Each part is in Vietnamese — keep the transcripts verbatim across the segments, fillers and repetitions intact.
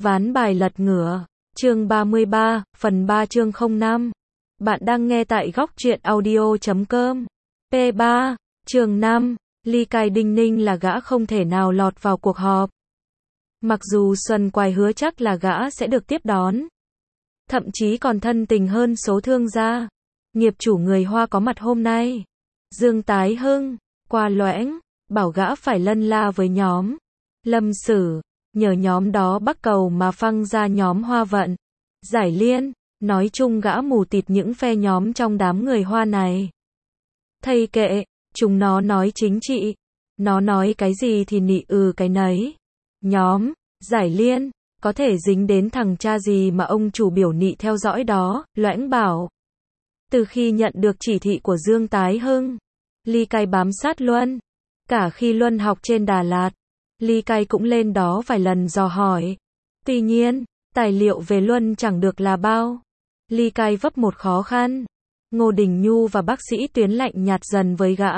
Ván bài lật ngửa, chương ba mươi ba, phần ba chương không năm. Bạn đang nghe tại góc truyện audio chấm com. P ba, chương năm, Ly Cai đinh ninh là gã không thể nào lọt vào cuộc họp. Mặc dù Xuân Quài hứa chắc là gã sẽ được tiếp đón. Thậm chí còn thân tình hơn số thương gia. Nghiệp chủ người Hoa có mặt hôm nay. Dương Tái Hưng, qua loãng, bảo gã phải lân la với nhóm Lâm Sử. Nhờ nhóm đó bắt cầu mà phăng ra nhóm Hoa Vận, Giải Liên, nói chung gã mù tịt những phe nhóm trong đám người Hoa này. Thầy kệ, chúng nó nói chính trị, nó nói cái gì thì nị ừ cái nấy. Nhóm Giải Liên, có thể dính đến thằng cha gì mà ông chủ biểu nị theo dõi đó, loãng bảo. Từ khi nhận được chỉ thị của Dương Tái Hưng, Ly Cai bám sát Luân. Cả khi Luân học trên Đà Lạt, Ly Cai cũng lên đó vài lần dò hỏi. Tuy nhiên, tài liệu về Luân chẳng được là bao. Ly Cai vấp một khó khăn. Ngô Đình Nhu và bác sĩ Tuyến lạnh nhạt dần với gã.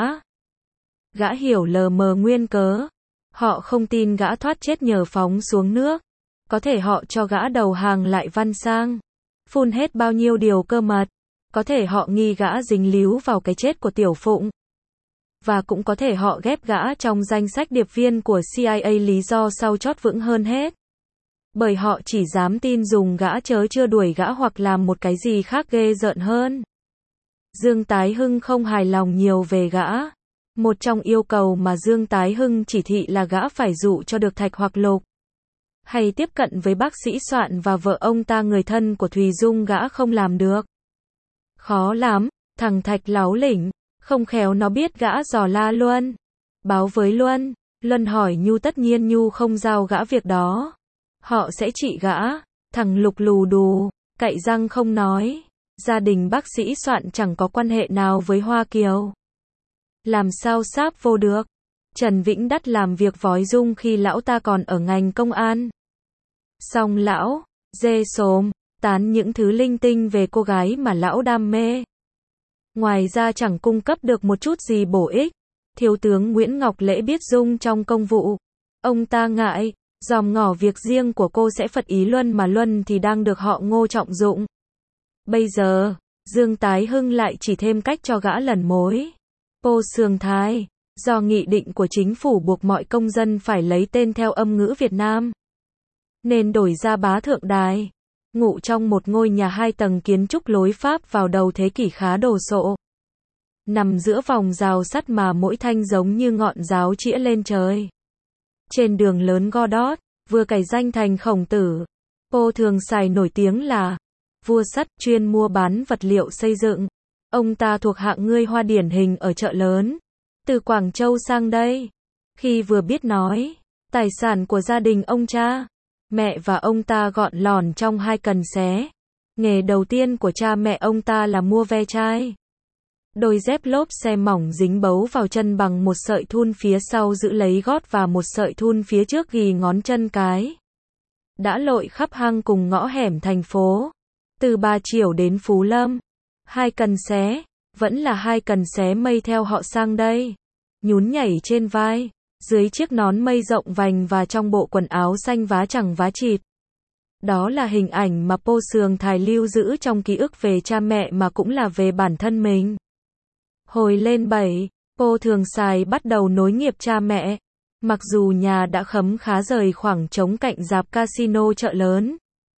Gã hiểu lờ mờ nguyên cớ. Họ không tin gã thoát chết nhờ phóng xuống nước. Có thể họ cho gã đầu hàng lại Văn Sang. Phun hết bao nhiêu điều cơ mật. Có thể họ nghi gã dính líu vào cái chết của Tiểu Phụng. Và cũng có thể họ ghép gã trong danh sách điệp viên của C I A lý do sau chót vững hơn hết. Bởi họ chỉ dám tin dùng gã chớ chưa đuổi gã hoặc làm một cái gì khác ghê rợn hơn. Dương Tái Hưng không hài lòng nhiều về gã. Một trong yêu cầu mà Dương Tái Hưng chỉ thị là gã phải dụ cho được Thạch hoặc Lục. Hay tiếp cận với bác sĩ Soạn và vợ ông ta người thân của Thùy Dung gã không làm được. Khó lắm, thằng Thạch láu lỉnh. Không khéo nó biết gã dò la Luân. Báo với Luân. Luân hỏi Nhu tất nhiên Nhu không giao gã việc đó. Họ sẽ trị gã. Thằng Lục lù đù, cạy răng không nói. Gia đình bác sĩ Soạn chẳng có quan hệ nào với Hoa Kiều. Làm sao sáp vô được. Trần Vĩnh Đắt làm việc vói Dung khi lão ta còn ở ngành công an. Xong lão, dê xồm, tán những thứ linh tinh về cô gái mà lão đam mê. Ngoài ra chẳng cung cấp được một chút gì bổ ích. Thiếu tướng Nguyễn Ngọc Lễ biết Dung trong công vụ. Ông ta ngại, dòm ngỏ việc riêng của cô sẽ phật ý Luân mà Luân thì đang được họ Ngô trọng dụng. Bây giờ, Dương Tái Hưng lại chỉ thêm cách cho gã lần mối. Pô Sương Thái, do nghị định của chính phủ buộc mọi công dân phải lấy tên theo âm ngữ Việt Nam. Nên đổi ra Bá Thượng Đài. Ngụ trong một ngôi nhà hai tầng kiến trúc lối Pháp vào đầu thế kỷ khá đồ sộ. Nằm giữa vòng rào sắt mà mỗi thanh giống như ngọn giáo chĩa lên trời. Trên đường lớn Godot, vừa cải danh thành Khổng Tử. Pô Thường Sài nổi tiếng là vua sắt chuyên mua bán vật liệu xây dựng. Ông ta thuộc hạng người Hoa điển hình ở chợ lớn. Từ Quảng Châu sang đây. Khi vừa biết nói, tài sản của gia đình ông cha, mẹ và ông ta gọn lỏn trong hai cần xé. Nghề đầu tiên của cha mẹ ông ta là mua ve chai. Đôi dép lốp xe mỏng dính bấu vào chân bằng một sợi thun phía sau giữ lấy gót và một sợi thun phía trước ghì ngón chân cái. Đã lội khắp hang cùng ngõ hẻm thành phố. Từ Bà Chiểu đến Phú Lâm. Hai cần xé, vẫn là hai cần xé mây theo họ sang đây. Nhún nhảy trên vai. Dưới chiếc nón mây rộng vành và trong bộ quần áo xanh vá chẳng vá chịt. Đó là hình ảnh mà Pô Sương Thái lưu giữ trong ký ức về cha mẹ mà cũng là về bản thân mình. Hồi lên bảy, Pô Thường Sài bắt đầu nối nghiệp cha mẹ. Mặc dù nhà đã khấm khá rời khoảng trống cạnh rạp casino chợ lớn.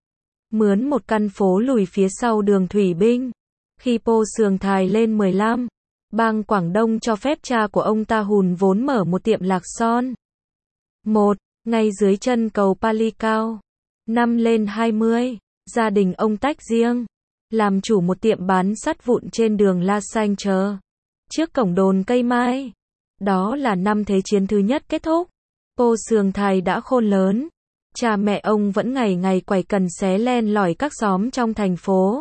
Mướn một căn phố lùi phía sau đường Thủy Binh. Khi Pô Sương Thái lên mười lăm, bang Quảng Đông cho phép cha của ông ta hùn vốn mở một tiệm lạc son. Một, ngay dưới chân cầu Pali Cao. Năm lên hai mươi, gia đình ông tách riêng. Làm chủ một tiệm bán sắt vụn trên đường La Sagne chờ. Trước cổng đồn Cây Mai. Đó là năm Thế chiến thứ nhất kết thúc. Pô Sương Thái đã khôn lớn. Cha mẹ ông vẫn ngày ngày quẩy cần xé len lỏi các xóm trong thành phố.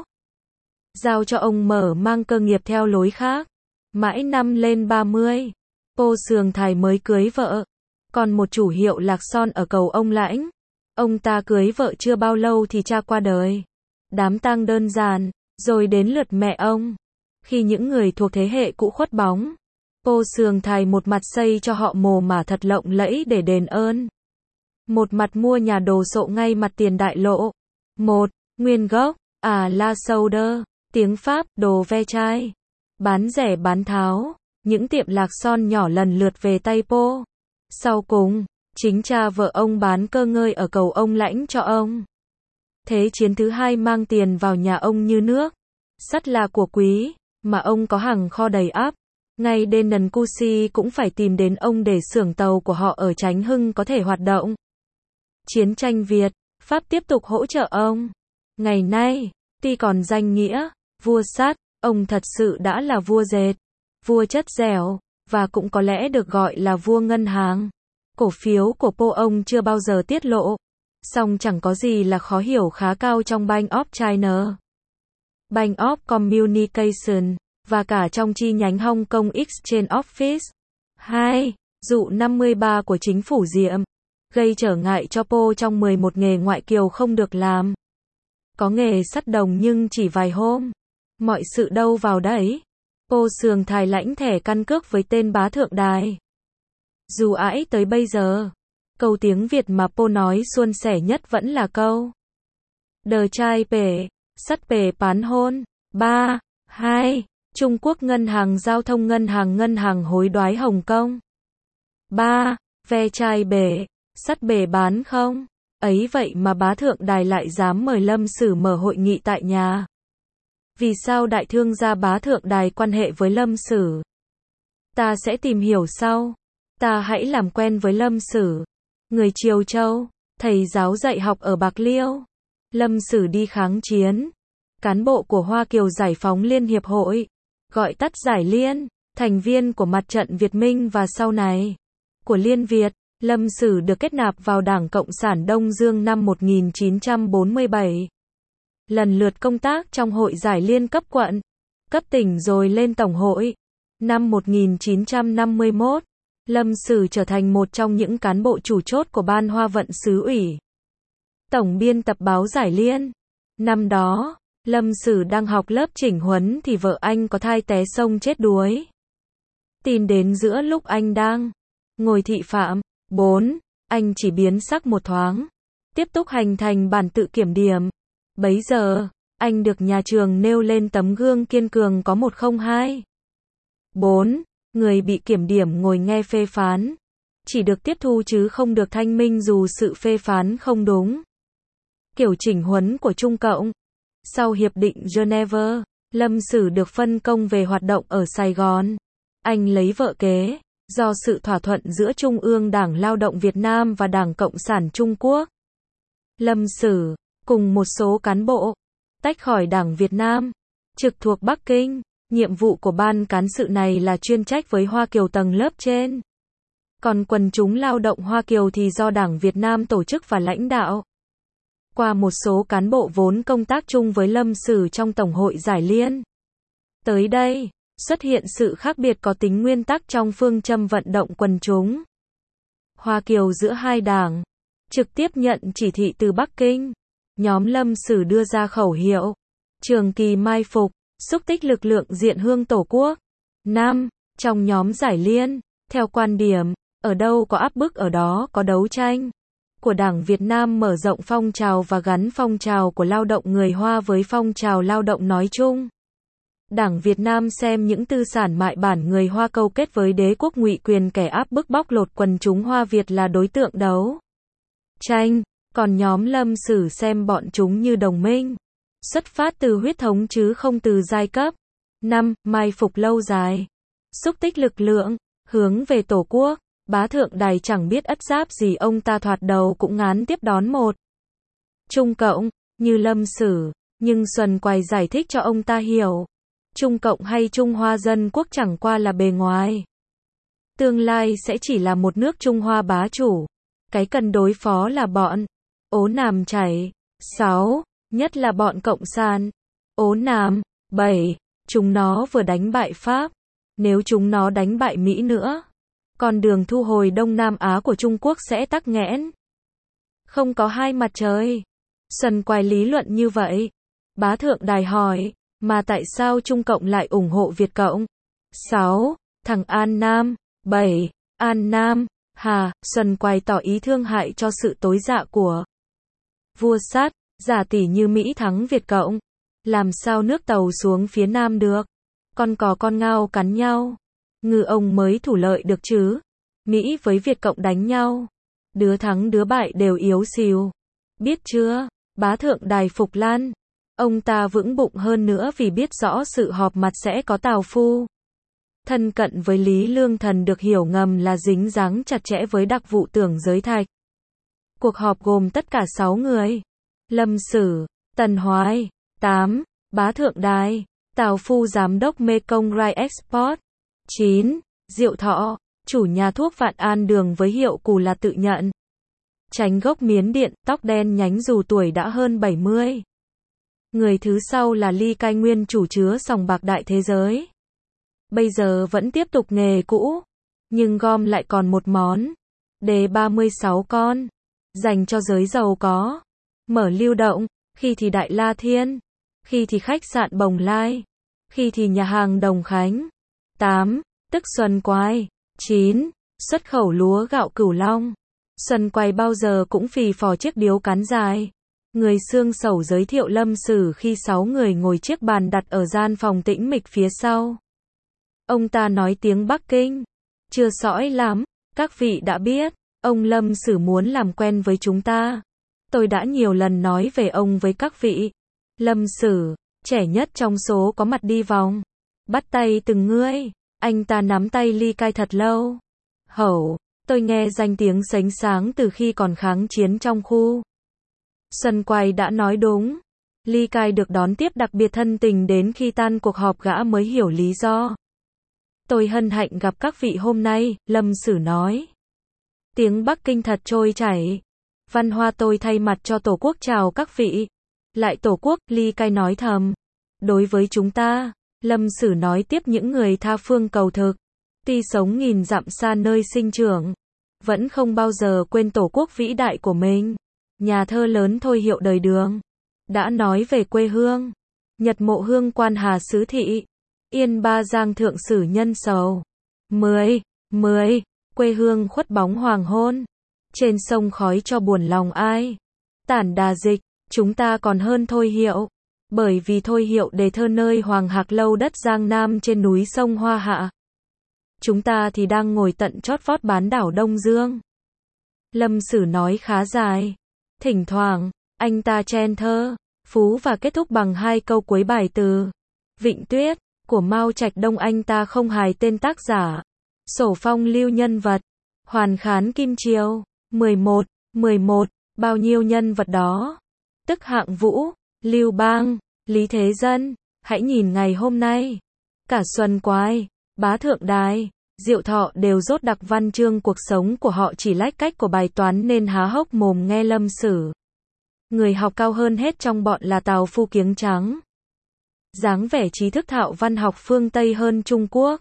Giao cho ông mở mang cơ nghiệp theo lối khác. Mãi năm lên ba mươi, Pô Sương Thái mới cưới vợ. Còn một chủ hiệu lạc son ở cầu Ông Lãnh. Ông ta cưới vợ chưa bao lâu thì cha qua đời. Đám tang đơn giản, rồi đến lượt mẹ ông. Khi những người thuộc thế hệ cũ khuất bóng, Pô Sương Thái một mặt xây cho họ mồ mả thật lộng lẫy để đền ơn. Một mặt mua nhà đồ sộ ngay mặt tiền đại lộ. Một, nguyên gốc, à la solder, tiếng Pháp, đồ ve chai. Bán rẻ bán tháo, những tiệm lạc son nhỏ lần lượt về tay Po. Sau cùng, chính cha vợ ông bán cơ ngơi ở cầu ông lãnh cho ông. Thế chiến thứ hai mang tiền vào nhà ông như nước. Sắt là của quý, mà ông có hàng kho đầy ắp. Ngay Denon Cusi cũng phải tìm đến ông để xưởng tàu của họ ở Chánh Hưng có thể hoạt động. Chiến tranh Việt, Pháp tiếp tục hỗ trợ ông. Ngày nay, tuy còn danh nghĩa, vua sắt, ông thật sự đã là vua dệt, vua chất dẻo, và cũng có lẽ được gọi là vua ngân hàng. Cổ phiếu của Po ông chưa bao giờ tiết lộ. Song chẳng có gì là khó hiểu khá cao trong Bank of China, Bank of Communication, và cả trong chi nhánh Hong Kong Exchange Office. hai. Dụ năm mươi ba của chính phủ Diệm, gây trở ngại cho Po trong mười một nghề ngoại kiều không được làm. Có nghề sắt đồng nhưng chỉ vài hôm. Mọi sự đâu vào đấy. Po sườn thài lãnh thẻ căn cước với tên bá thượng đài. Dù ãi tới bây giờ, câu tiếng Việt mà Po nói suôn sẻ nhất vẫn là câu Đờ trai pể, sắt pể bán hôn. ba. hai. Trung Quốc Ngân hàng Giao thông Ngân hàng Ngân hàng hối đoái Hồng Kông. ba. Ve chai bể, sắt bể bán không? Ấy vậy mà bá thượng đài lại dám mời Lâm Sử mở hội nghị tại nhà. Vì sao đại thương gia bá thượng đài quan hệ với Lâm Sử? Ta sẽ tìm hiểu sau. Ta hãy làm quen với Lâm Sử, người Triều Châu, thầy giáo dạy học ở Bạc Liêu. Lâm Sử đi kháng chiến. Cán bộ của Hoa Kiều Giải phóng Liên Hiệp Hội, gọi tắt Giải Liên, thành viên của mặt trận Việt Minh và sau này của Liên Việt. Lâm Sử được kết nạp vào Đảng Cộng sản Đông Dương năm một nghìn chín trăm bốn mươi bảy. Lần lượt công tác trong Hội Giải Liên cấp quận, cấp tỉnh rồi lên Tổng hội. Năm một nghìn chín trăm năm mươi mốt, Lâm Sử trở thành một trong những cán bộ chủ chốt của Ban Hoa vận xứ ủy. Tổng biên tập báo Giải Liên. Năm đó, Lâm Sử đang học lớp chỉnh huấn thì vợ anh có thai té sông chết đuối. Tin đến giữa lúc anh đang ngồi thị phạm. bốn. Anh chỉ biến sắc một thoáng, tiếp tục hành thành bản tự kiểm điểm. Bấy giờ, anh được nhà trường nêu lên tấm gương kiên cường có một không hai. bốn. Người bị kiểm điểm ngồi nghe phê phán, chỉ được tiếp thu chứ không được thanh minh dù sự phê phán không đúng. Kiểu chỉnh huấn của Trung Cộng. Sau Hiệp định Geneva, Lâm Sử được phân công về hoạt động ở Sài Gòn. Anh lấy vợ kế, do sự thỏa thuận giữa Trung ương Đảng Lao động Việt Nam và Đảng Cộng sản Trung Quốc. Lâm Sử, cùng một số cán bộ, tách khỏi Đảng Việt Nam, trực thuộc Bắc Kinh. Nhiệm vụ của ban cán sự này là chuyên trách với Hoa Kiều tầng lớp trên. Còn quần chúng lao động Hoa Kiều thì do Đảng Việt Nam tổ chức và lãnh đạo. Qua một số cán bộ vốn công tác chung với Lâm Sử trong Tổng hội Giải Liên. Tới đây, xuất hiện sự khác biệt có tính nguyên tắc trong phương châm vận động quần chúng Hoa Kiều giữa hai đảng. Trực tiếp nhận chỉ thị từ Bắc Kinh, nhóm Lâm Sử đưa ra khẩu hiệu trường kỳ mai phục, xúc tích lực lượng diện hương Tổ quốc. năm. Trong nhóm Giải Liên, theo quan điểm, ở đâu có áp bức ở đó có đấu tranh của Đảng Việt Nam mở rộng phong trào và gắn phong trào của lao động người Hoa với phong trào lao động nói chung. Đảng Việt Nam xem những tư sản mại bản người Hoa câu kết với đế quốc ngụy quyền kẻ áp bức bóc lột quần chúng Hoa Việt là đối tượng đấu tranh, còn nhóm Lâm Sử xem bọn chúng như đồng minh, xuất phát từ huyết thống chứ không từ giai cấp. năm. Mai phục lâu dài, xúc tích lực lượng, hướng về Tổ quốc. Bá thượng đài chẳng biết ất giáp gì ông ta thoạt đầu cũng ngán tiếp đón một Trung Cộng, như Lâm Sử, nhưng Xuân Quài giải thích cho ông ta hiểu. Trung Cộng hay Trung Hoa Dân Quốc chẳng qua là bề ngoài. Tương lai sẽ chỉ là một nước Trung Hoa bá chủ. Cái cần đối phó là bọn ố nàm chảy. sáu. Nhất là bọn Cộng sản ố nàm. bảy. Chúng nó vừa đánh bại Pháp. Nếu chúng nó đánh bại Mỹ nữa, con đường thu hồi Đông Nam Á của Trung Quốc sẽ tắc nghẽn. Không có hai mặt trời. Xuân Quài lý luận như vậy. Bá thượng đài hỏi, mà tại sao Trung Cộng lại ủng hộ Việt Cộng? sáu. Thằng An Nam. bảy. An Nam, Hà, Xuân Quay tỏ ý thương hại cho sự tối dạ của vua sắt, giả tỷ như Mỹ thắng Việt Cộng. Làm sao nước tàu xuống phía Nam được? Con cò con ngao cắn nhau. Ngư ông mới thủ lợi được chứ. Mỹ với Việt Cộng đánh nhau. Đứa thắng đứa bại đều yếu xìu. Biết chưa? Bá thượng Đài Phục Lan. Ông ta vững bụng hơn nữa vì biết rõ sự họp mặt sẽ có tào phu. Thân cận với Lý Lương Thần được hiểu ngầm là dính dáng chặt chẽ với đặc vụ Tưởng Giới Thạch. Cuộc họp gồm tất cả sáu người. Lâm Sử, Tần Hoài, tám. Bá thượng Đài, tào phu giám đốc Mekong Rai Export. chín. Diệu Thọ, chủ nhà thuốc Vạn An Đường với hiệu cù là tự nhận. Chánh gốc Miến Điện, tóc đen nhánh dù tuổi đã hơn bảy mươi. Người thứ sau là Ly Cai nguyên chủ chứa sòng bạc đại thế giới. Bây giờ vẫn tiếp tục nghề cũ, nhưng gom lại còn một món. Đề ba mươi sáu con, dành cho giới giàu có. Mở lưu động, khi thì Đại La Thiên, khi thì khách sạn Bồng Lai, khi thì nhà hàng Đồng Khánh. tám. Tức Xuân Quay. chín. Xuất khẩu lúa gạo Cửu Long. Xuân Quay bao giờ cũng phì phò chiếc điếu cán dài. Người xương sầu giới thiệu Lâm Sử khi sáu người ngồi chiếc bàn đặt ở gian phòng tĩnh mịch phía sau. Ông ta nói tiếng Bắc Kinh. Chưa sõi lắm, các vị đã biết, ông Lâm Sử muốn làm quen với chúng ta. Tôi đã nhiều lần nói về ông với các vị. Lâm Sử, trẻ nhất trong số có mặt đi vòng. Bắt tay từng ngươi, anh ta nắm tay Ly Cai thật lâu. Hẩu, tôi nghe danh tiếng sánh sáng từ khi còn kháng chiến trong khu. Xuân Quay đã nói đúng. Ly Cai được đón tiếp đặc biệt thân tình đến khi tan cuộc họp gã mới hiểu lý do. Tôi hân hạnh gặp các vị hôm nay, Lâm Sử nói. Tiếng Bắc Kinh thật trôi chảy. Văn Hoa tôi thay mặt cho Tổ quốc chào các vị. Lại Tổ quốc, Ly Cai nói thầm. Đối với chúng ta, Lâm Sử nói tiếp những người tha phương cầu thực. Tuy sống nghìn dặm xa nơi sinh trưởng, vẫn không bao giờ quên Tổ quốc vĩ đại của mình. Nhà thơ lớn Thôi Hiệu đời Đường đã nói về quê hương. Nhật mộ hương quan Hà xứ thị. Yên ba giang thượng sử nhân sầu. mười. mười. Quê hương khuất bóng hoàng hôn. Trên sông khói cho buồn lòng ai. Tản đà dịch, chúng ta còn hơn Thôi Hiệu. Bởi vì Thôi Hiệu đề thơ nơi Hoàng Hạc Lâu đất Giang Nam trên núi sông Hoa Hạ. Chúng ta thì đang ngồi tận chót vót bán đảo Đông Dương. Lâm Sử nói khá dài. Thỉnh thoảng, anh ta chen thơ, phú và kết thúc bằng hai câu cuối bài từ Vịnh Tuyết, của Mao Trạch Đông. Anh ta không hài tên tác giả. Sổ phong lưu nhân vật. Hoàn Khán Kim Triều. mười một. mười một. Bao nhiêu nhân vật đó? Tức Hạng Vũ, Lưu Bang, Lý Thế Dân. Hãy nhìn ngày hôm nay. Cả Xuân Quay, Bá Thượng Đài, Diệu Thọ đều rốt đặc văn chương cuộc sống của họ chỉ lách cách của bài toán nên há hốc mồm nghe Lâm Sử. Người học cao hơn hết trong bọn là tào phu kiếng trắng. Dáng vẻ trí thức thạo văn học phương Tây hơn Trung Quốc.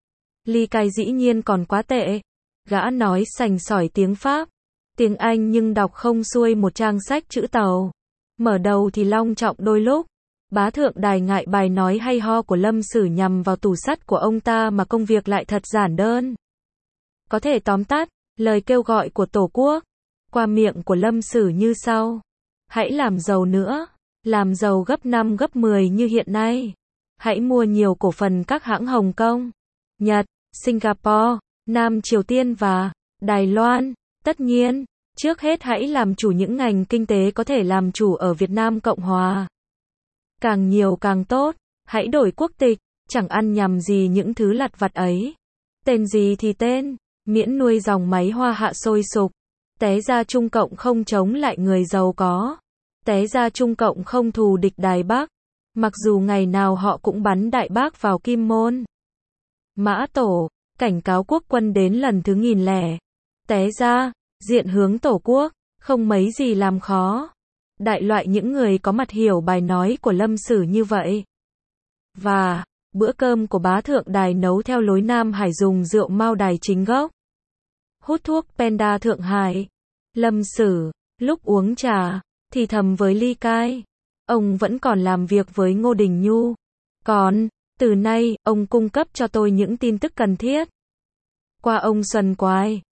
Ly Cai dĩ nhiên còn quá tệ. Gã nói sành sỏi tiếng Pháp, tiếng Anh nhưng đọc không xuôi một trang sách chữ Tàu. Mở đầu thì long trọng đôi lúc. Bá Thượng Đài ngại bài nói hay ho của Lâm Sử nhằm vào tủ sắt của ông ta mà công việc lại thật giản đơn. Có thể tóm tắt, lời kêu gọi của Tổ quốc, qua miệng của Lâm Sử như sau. Hãy làm giàu nữa, làm giàu gấp năm gấp mười như hiện nay. Hãy mua nhiều cổ phần các hãng Hồng Kông, Nhật, Singapore, Nam Triều Tiên và Đài Loan. Tất nhiên, trước hết hãy làm chủ những ngành kinh tế có thể làm chủ ở Việt Nam Cộng Hòa. Càng nhiều càng tốt, hãy đổi quốc tịch, chẳng ăn nhầm gì những thứ lặt vặt ấy. Tên gì thì tên, miễn nuôi dòng máy hoa hạ sôi sục. Té ra Trung Cộng không chống lại người giàu có. Té ra Trung Cộng không thù địch Đài Bắc. Mặc dù ngày nào họ cũng bắn Đại Bác vào Kim Môn. Mã Tổ, cảnh cáo quốc quân đến lần thứ nghìn lẻ. Té ra, diện hướng Tổ quốc, không mấy gì làm khó. Đại loại những người có mặt hiểu bài nói của Lâm Sử như vậy. Và, bữa cơm của Bá Thượng Đài nấu theo lối Nam Hải dùng rượu Mao Đài chính gốc. Hút thuốc Penda Thượng Hải. Lâm Sử, lúc uống trà, thì thầm với Ly Cai. Ông vẫn còn làm việc với Ngô Đình Nhu. Còn, từ nay, ông cung cấp cho tôi những tin tức cần thiết. Qua ông Xuân Quay,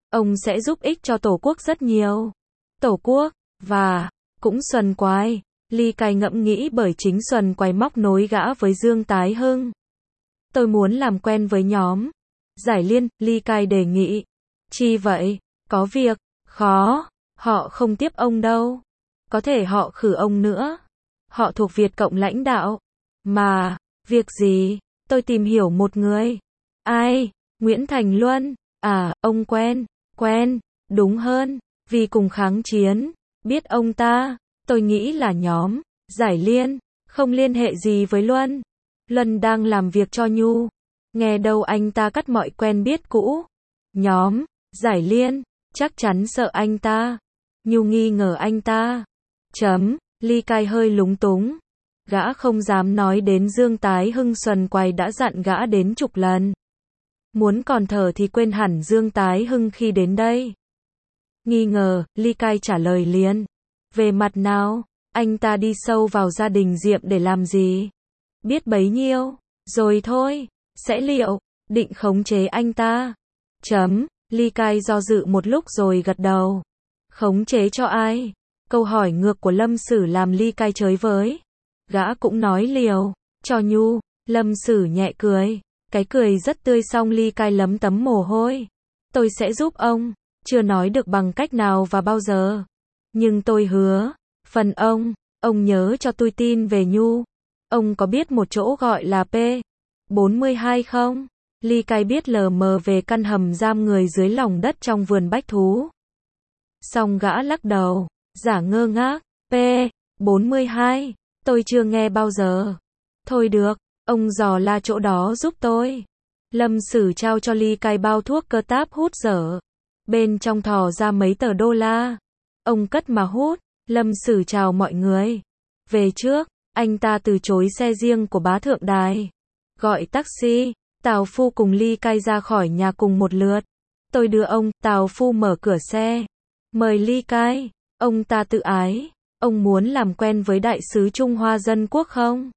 Ông sẽ giúp ích cho Tổ quốc rất nhiều. Tổ quốc, và, cũng Xuân Quái. Ly Cai ngẫm nghĩ bởi chính Xuân Quái móc nối gã với Dương Tái Hưng. Tôi muốn làm quen với nhóm Giải Liên, Ly Cai đề nghị. Chi vậy? Có việc, khó, họ không tiếp ông đâu. Có thể họ khử ông nữa. Họ thuộc Việt Cộng lãnh đạo. Mà, việc gì? Tôi tìm hiểu một người. Ai? Nguyễn Thành Luân. À, ông quen, quen, đúng hơn, vì cùng kháng chiến. Biết ông ta, tôi nghĩ là nhóm Giải Liên, không liên hệ gì với Luân. Luân đang làm việc cho Nhu. Nghe đâu anh ta cắt mọi quen biết cũ. Nhóm Giải Liên, chắc chắn sợ anh ta. Nhu nghi ngờ anh ta. Chấm, Ly Cai hơi lúng túng. Gã không dám nói đến Dương Tái Hưng. Xuân Quái đã dặn gã đến chục lần. Muốn còn thở thì quên hẳn Dương Tái Hưng khi đến đây. Nghi ngờ, Ly Cai trả lời liền. Về mặt nào, anh ta đi sâu vào gia đình Diệm để làm gì? Biết bấy nhiêu, rồi thôi, sẽ liệu, định khống chế anh ta. Chấm, Ly Cai do dự một lúc rồi gật đầu. Khống chế cho ai? Câu hỏi ngược của Lâm Sử làm Ly Cai chới với. Gã cũng nói liều, cho Nhu. Lâm Sử nhẹ cười. Cái cười rất tươi xong Ly Cai lấm tấm mồ hôi. Tôi sẽ giúp ông. Chưa nói được bằng cách nào và bao giờ. Nhưng tôi hứa. Phần ông, ông nhớ cho tôi tin về Nhu. Ông có biết một chỗ gọi là P bốn mươi hai không? Ly Cai biết lờ mờ về căn hầm giam người dưới lòng đất trong vườn bách thú. Xong gã lắc đầu, giả ngơ ngác. P bốn mươi hai, tôi chưa nghe bao giờ. Thôi được, ông dò la chỗ đó giúp tôi. Lâm Sử trao cho Ly Cai bao thuốc cơ táp hút dở. Bên trong thò ra mấy tờ đô la. Ông cất mà hút. Lâm Sử chào mọi người. Về trước, anh ta từ chối xe riêng của bá thượng đài. Gọi taxi. Tào Phu cùng Ly Cai ra khỏi nhà cùng một lượt. Tôi đưa ông. Tào Phu mở cửa xe. Mời Ly Cai. Ông ta tự ái. Ông muốn làm quen với đại sứ Trung Hoa Dân Quốc không?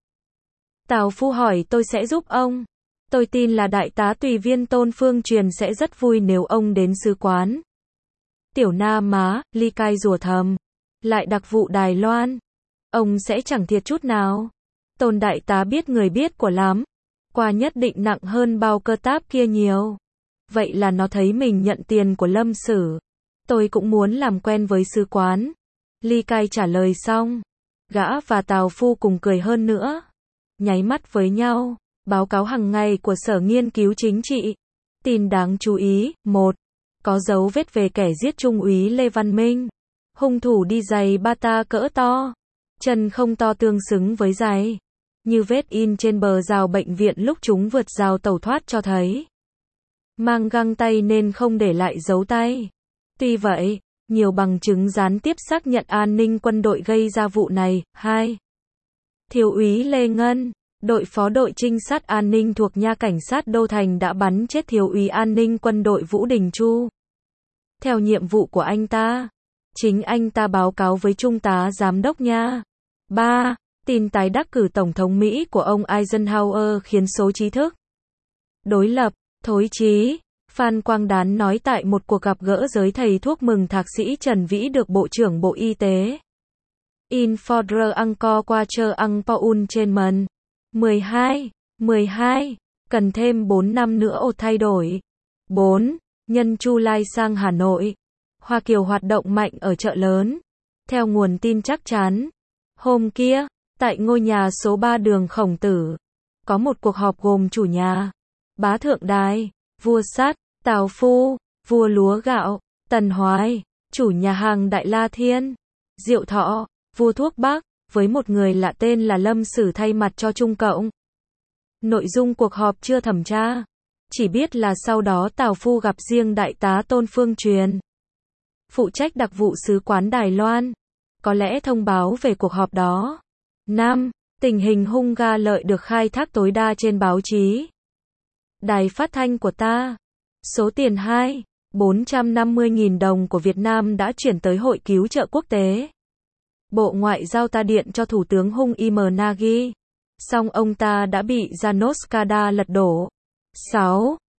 Tào Phu hỏi. Tôi sẽ giúp ông. Tôi tin là đại tá tùy viên Tôn Phương Truyền sẽ rất vui nếu ông đến sứ quán. Tiểu Nam má, Ly Cai rủa thầm. Lại đặc vụ Đài Loan. Ông sẽ chẳng thiệt chút nào. Tôn đại tá biết người biết của lắm. Quà nhất định nặng hơn bao cơ táp kia nhiều. Vậy là nó thấy mình nhận tiền của Lâm Sử. Tôi cũng muốn làm quen với sứ quán. Ly Cai trả lời xong. Gã và Tào Phu cùng cười hơn nữa. Nháy mắt với nhau. Báo cáo hàng ngày của Sở Nghiên cứu Chính trị. Tin đáng chú ý. một. Có dấu vết về kẻ giết Trung úy Lê Văn Minh. Hung thủ đi giày bata cỡ to. Chân không to tương xứng với giày. Như vết in trên bờ rào bệnh viện lúc chúng vượt rào tẩu thoát cho thấy. Mang găng tay nên không để lại dấu tay. Tuy vậy, nhiều bằng chứng gián tiếp xác nhận an ninh quân đội gây ra vụ này. hai. Thiếu úy Lê Ngân, đội phó đội trinh sát an ninh thuộc nha cảnh sát Đô Thành đã bắn chết thiếu úy an ninh quân đội Vũ Đình Chu. Theo nhiệm vụ của anh ta, chính anh ta báo cáo với Trung tá Giám đốc nha. ba. Tin tái đắc cử Tổng thống Mỹ của ông Eisenhower khiến số trí thức đối lập, thối chí. Phan Quang Đán nói tại một cuộc gặp gỡ giới thầy thuốc mừng Thạc sĩ Trần Vĩ được Bộ trưởng Bộ Y tế. In fodder angkor quacher angpaun trên mần. mười hai. mười hai. Cần thêm bốn năm nữa ột thay đổi. bốn. Nhân Chu Lai sang Hà Nội. Hoa Kiều hoạt động mạnh ở chợ lớn. Theo nguồn tin chắc chắn. Hôm kia, tại ngôi nhà số ba đường Khổng Tử, có một cuộc họp gồm chủ nhà, bá thượng đài, vua sắt, Tào Phu, vua lúa gạo, Tần Hoài, chủ nhà hàng Đại La Thiên, Diệu Thọ, vua thuốc Bắc, với một người lạ tên là Lâm Sử thay mặt cho Trung Cộng. Nội dung cuộc họp chưa thẩm tra, chỉ biết là sau đó Tào Phu gặp riêng đại tá Tôn Phương Truyền, phụ trách đặc vụ sứ quán Đài Loan, có lẽ thông báo về cuộc họp đó. năm. Tình hình hung ga lợi được khai thác tối đa trên báo chí. Đài phát thanh của ta. Số tiền hai. bốn trăm năm mươi nghìn đồng của Việt Nam đã chuyển tới Hội Cứu trợ Quốc tế. Bộ Ngoại giao ta điện cho Thủ tướng Hung Im Nagy. Song ông ta đã bị Janos Kada lật đổ. sáu.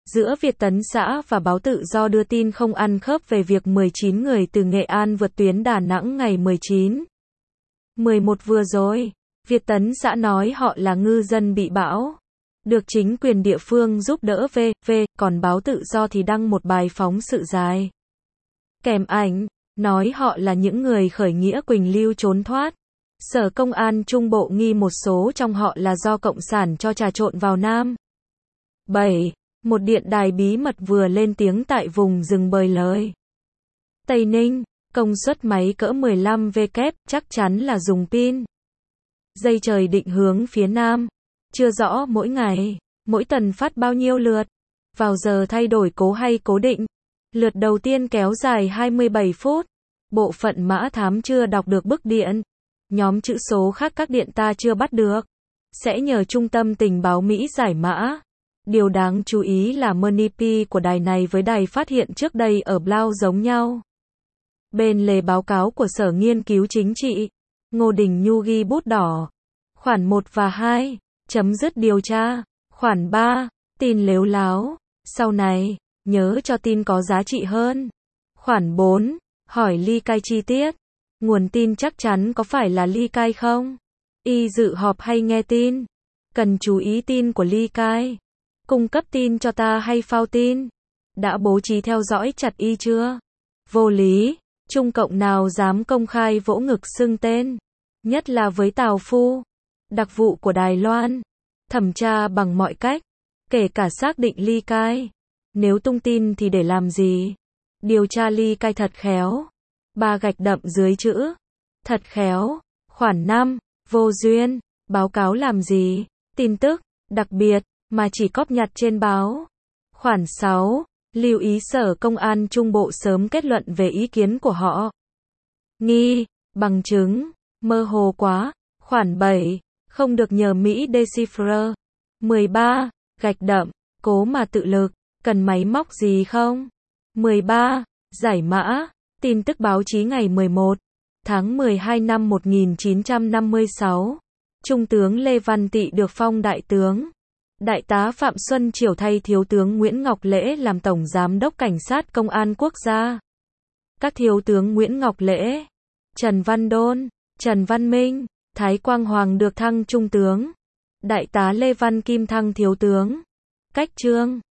Giữa Việt Tấn xã và báo Tự do đưa tin không ăn khớp về việc mười chín người từ Nghệ An vượt tuyến Đà Nẵng ngày mười chín mười một vừa rồi. Việt Tấn xã nói họ là ngư dân bị bão, được chính quyền địa phương giúp đỡ về, về, còn báo Tự Do thì đăng một bài phóng sự dài. Kèm ảnh, nói họ là những người khởi nghĩa Quỳnh Lưu trốn thoát. Sở Công an Trung Bộ nghi một số trong họ là do Cộng sản cho trà trộn vào Nam. bảy. Một điện đài bí mật vừa lên tiếng tại vùng rừng Bời Lời, Tây Ninh. Công suất máy cỡ mười lăm vê-kép, chắc chắn là dùng pin. Dây trời định hướng phía Nam. Chưa rõ mỗi ngày, mỗi tuần phát bao nhiêu lượt. Vào giờ thay đổi cố hay cố định. Lượt đầu tiên kéo dài hai mươi bảy phút. Bộ phận mã thám chưa đọc được bức điện. Nhóm chữ số khác các điện ta chưa bắt được. Sẽ nhờ Trung tâm Tình báo Mỹ giải mã. Điều đáng chú ý là Money P của đài này với đài phát hiện trước đây ở Blau giống nhau. Bên lề báo cáo của Sở Nghiên cứu Chính trị, Ngô Đình Nhu ghi bút đỏ. Khoản một và hai, chấm dứt điều tra. Khoản ba, tin lếu láo. Sau này, nhớ cho tin có giá trị hơn. Khoản bốn, hỏi ly cai chi tiết. Nguồn tin chắc chắn có phải là ly cai không? Y dự họp hay nghe tin? Cần chú ý tin của ly cai. Cung cấp tin cho ta hay phao tin? Đã bố trí theo dõi chặt y chưa? Vô lý, Trung Cộng nào dám công khai vỗ ngực xưng tên? Nhất là với Tào Phu. Đặc vụ của Đài Loan. Thẩm tra bằng mọi cách. Kể cả xác định ly cai. Nếu tung tin thì để làm gì? Điều tra ly cai thật khéo. Ba gạch đậm dưới chữ. Thật khéo. Khoản năm. Vô duyên. Báo cáo làm gì? Tin tức. Đặc biệt. Mà chỉ cóp nhặt trên báo. Khoản sáu. Lưu ý Sở Công an Trung Bộ sớm kết luận về ý kiến của họ. Nghi. Bằng chứng. Mơ hồ quá. Khoản bảy. Không được nhờ Mỹ decipher. mười ba. Gạch đậm. Cố mà tự lực. Cần máy móc gì không? mười ba. Giải mã. Tin tức báo chí ngày mười một tháng mười hai năm một nghìn chín trăm năm mươi sáu. Trung tướng Lê Văn Tị được phong đại tướng. Đại tá Phạm Xuân Triểu thay Thiếu tướng Nguyễn Ngọc Lễ làm Tổng Giám đốc Cảnh sát Công an Quốc gia. Các Thiếu tướng Nguyễn Ngọc Lễ, Trần Văn Đôn, Trần Văn Minh, Thái Quang Hoàng được thăng Trung tướng. Đại tá Lê Văn Kim thăng Thiếu tướng. Cách chương